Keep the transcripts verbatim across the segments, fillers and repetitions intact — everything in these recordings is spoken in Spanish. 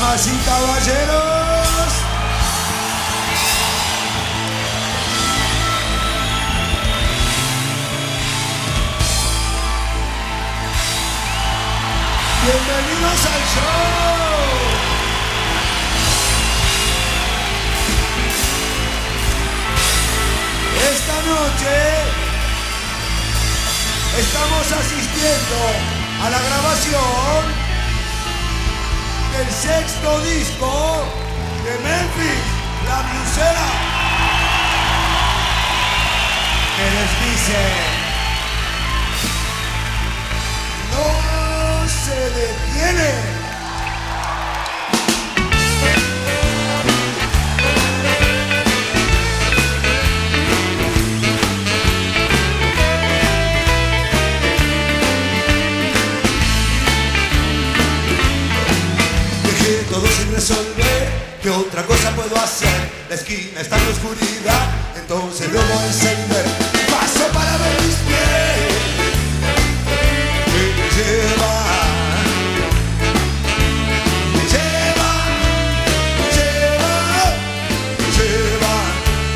Damas y caballeros, bienvenidos al show. Esta noche estamos asistiendo a la grabación del sexto disco de Memphis, La Blusera, que les dice: no se detiene. Todo sin resolver, ¿qué otra cosa puedo hacer? La esquina está en la oscuridad, entonces debo encender. Paso para ver mis pies que me llevan, me llevan, me llevan, me llevan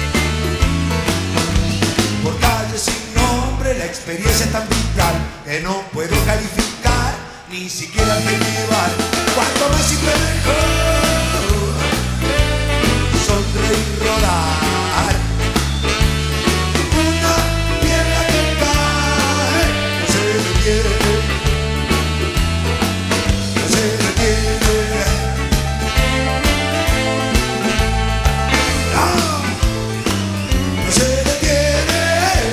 por calles sin nombre. La experiencia es tan vital que no puedo calificar, ni siquiera adjetivar. Cuanto más simple mejor, sonreír, rodar. Una piedra que cae, no se detiene, no se detiene. No, no se detiene.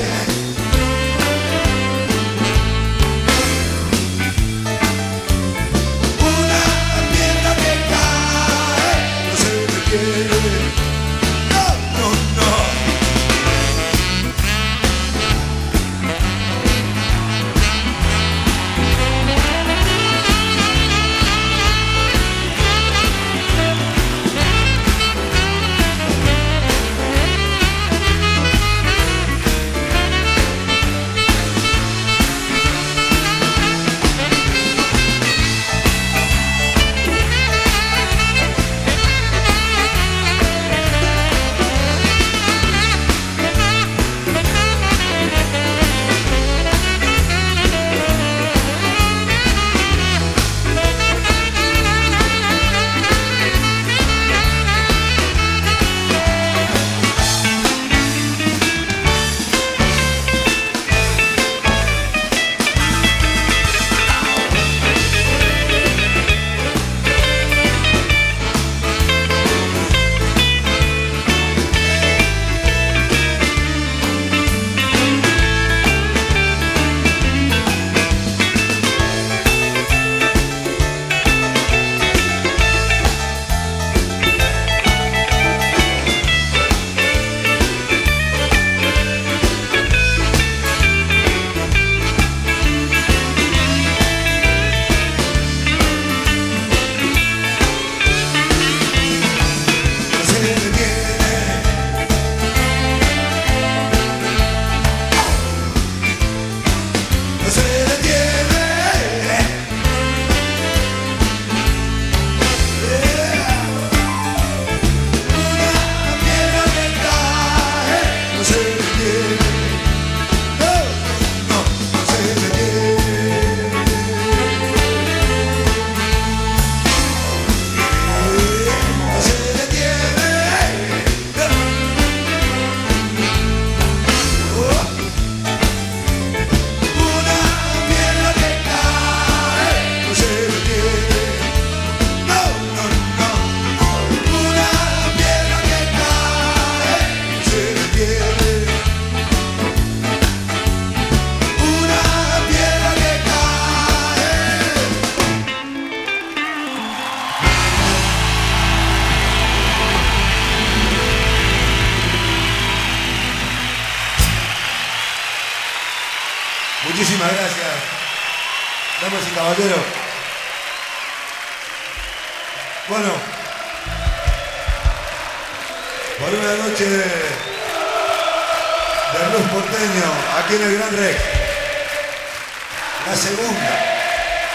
Muchísimas gracias, damas y caballeros. Bueno, por una noche de, de blues porteño aquí en el Gran Rex, la segunda.